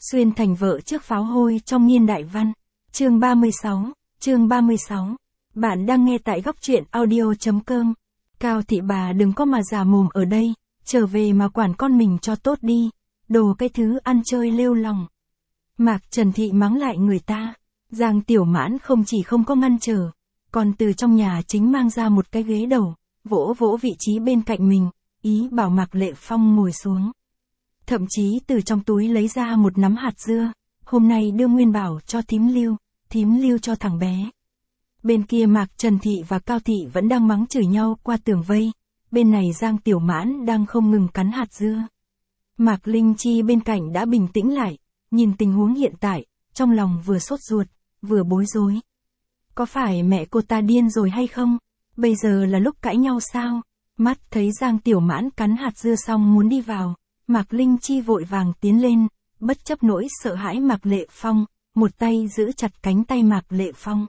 Xuyên thành vợ trước pháo hôi trong Niên Đại Văn. Chương 36. Bạn đang nghe tại góc truyện audio.com. Cao thị bà đừng có mà giả mồm ở đây, trở về mà quản con mình cho tốt đi, đồ cái thứ ăn chơi lêu lỏng. Mạc Trần Thị mắng lại người ta. Giang Tiểu Mãn không chỉ không có ngăn trở, còn từ trong nhà chính mang ra một cái ghế đầu, vỗ vỗ vị trí bên cạnh mình, ý bảo Mạc Lệ Phong ngồi xuống. Thậm chí từ trong túi lấy ra một nắm hạt dưa, hôm nay đưa Nguyên Bảo cho thím lưu cho thằng bé. Bên kia Mạc Trần Thị và Cao Thị vẫn đang mắng chửi nhau qua tường vây, bên này Giang Tiểu Mãn đang không ngừng cắn hạt dưa. Mạc Linh Chi bên cạnh đã bình tĩnh lại, nhìn tình huống hiện tại, trong lòng vừa sốt ruột, vừa bối rối. Có phải mẹ cô ta điên rồi hay không? Bây giờ là lúc cãi nhau sao? Mắt thấy Giang Tiểu Mãn cắn hạt dưa xong muốn đi vào, Mạc Linh Chi vội vàng tiến lên, bất chấp nỗi sợ hãi Mạc Lệ Phong, một tay giữ chặt cánh tay Mạc Lệ Phong.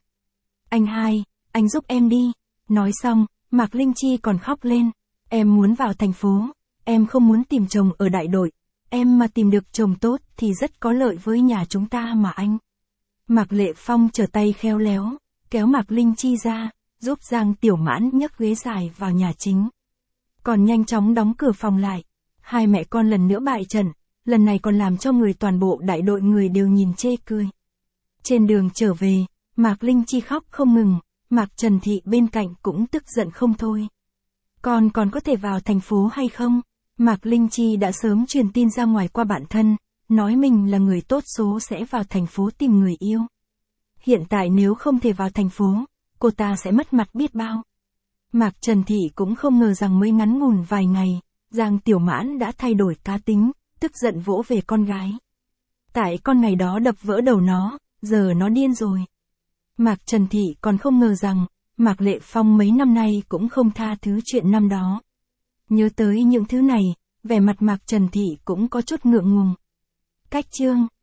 Anh giúp em đi. Nói xong, Mạc Linh Chi còn khóc lên. Em muốn vào thành phố, em không muốn tìm chồng ở đại đội. Em mà tìm được chồng tốt thì rất có lợi với nhà chúng ta mà anh. Mạc Lệ Phong trở tay khéo léo, kéo Mạc Linh Chi ra, giúp Giang Tiểu Mãn nhấc ghế dài vào nhà chính. Còn nhanh chóng đóng cửa phòng lại. Hai mẹ con lần nữa bại trận, lần này còn làm cho người toàn bộ đại đội người đều nhìn chê cười. Trên đường trở về, Mạc Linh Chi khóc không ngừng, Mạc Trần Thị bên cạnh cũng tức giận không thôi. Con còn có thể vào thành phố hay không? Mạc Linh Chi đã sớm truyền tin ra ngoài qua bạn thân, nói mình là người tốt số sẽ vào thành phố tìm người yêu. Hiện tại nếu không thể vào thành phố, cô ta sẽ mất mặt biết bao. Mạc Trần Thị cũng không ngờ rằng mới ngắn ngủn vài ngày, Giang Tiểu Mãn đã thay đổi cá tính, tức giận vỗ về con gái. Tại con ngày đó đập vỡ đầu nó, giờ nó điên rồi. Mạc Trần Thị còn không ngờ rằng, Mạc Lệ Phong mấy năm nay cũng không tha thứ chuyện năm đó. Nhớ tới những thứ này, vẻ mặt Mạc Trần Thị cũng có chút ngượng ngùng. Cách chương